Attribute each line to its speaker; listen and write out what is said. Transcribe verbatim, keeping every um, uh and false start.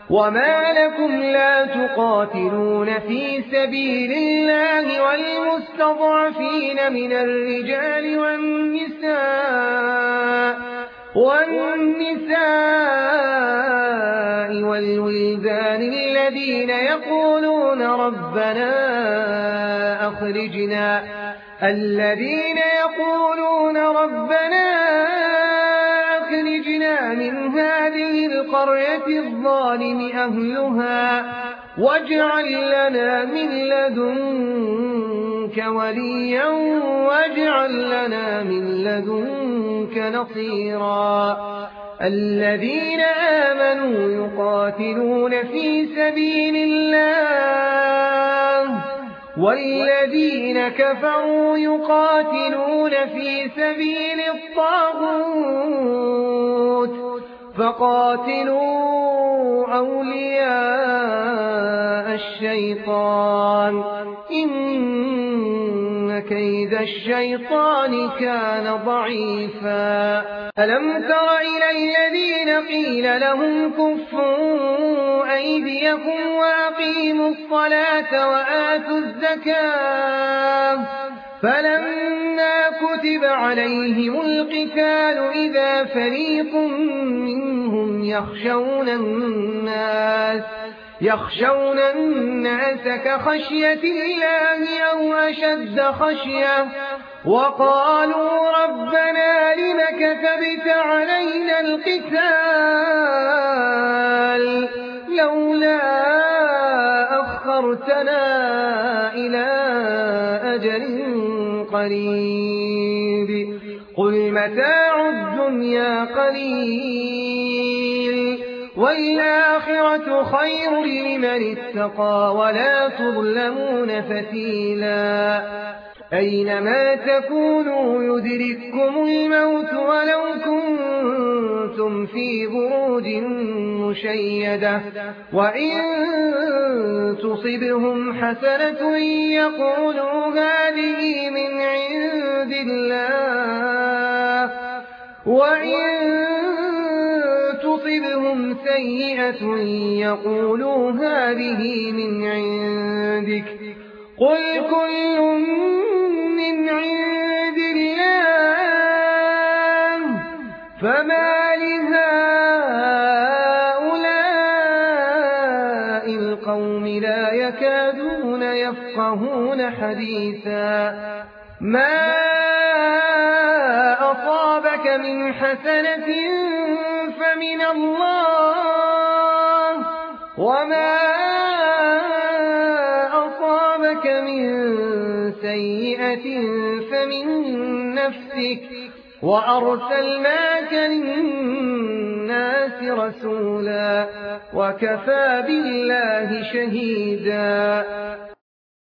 Speaker 1: وما لكم لا تقاتلون في سبيل الله والمستضعفين من الرجال والنساء والنساء والولدان الذين يقولون ربنا أخرجنا الذين يقولون ربنا أخرجنا من هذه القرية الظالم أهلها واجعل لنا من لدنك وليا واجعل لنا من لدنك نصيرا الذين آمنوا يقاتلون في سبيل الله والذين كفروا يقاتلون في سبيل الطاغوت فقاتلوا أولياء الشيطان إن كيد الشيطان كان ضعيفا ألم تر إلى الذين قيل لهم كفوا أيديكم وأقيموا الصلاة وآتوا الزكاة فلما كتب عليهم القتال إذا فريق منهم يخشون الناس يخشون الناس كخشية الله أو أشد خشية وقالوا ربنا لم كتبت علينا القتال لولا أخرتنا إلى أجل قريب قل متاع الدنيا قليل والآخرة خير لمن اتقى ولا تظلمون فتيلا أينما تكونوا يدرككم الموت ولو كنتم في بروج مشيدة وإن تصبهم حسنة يقولوا هذه من عند الله وإن تصبهم سيئة يقولوا هذه من عندك قل كل من عند الله فما لهؤلاء القوم لا يكادون يفقهون حديثا ما أصابك من حسنة فمن الله وما أصابك من سيئة فمن نفسك وأرسلناك للناس رسولا وكفى بالله شهيدا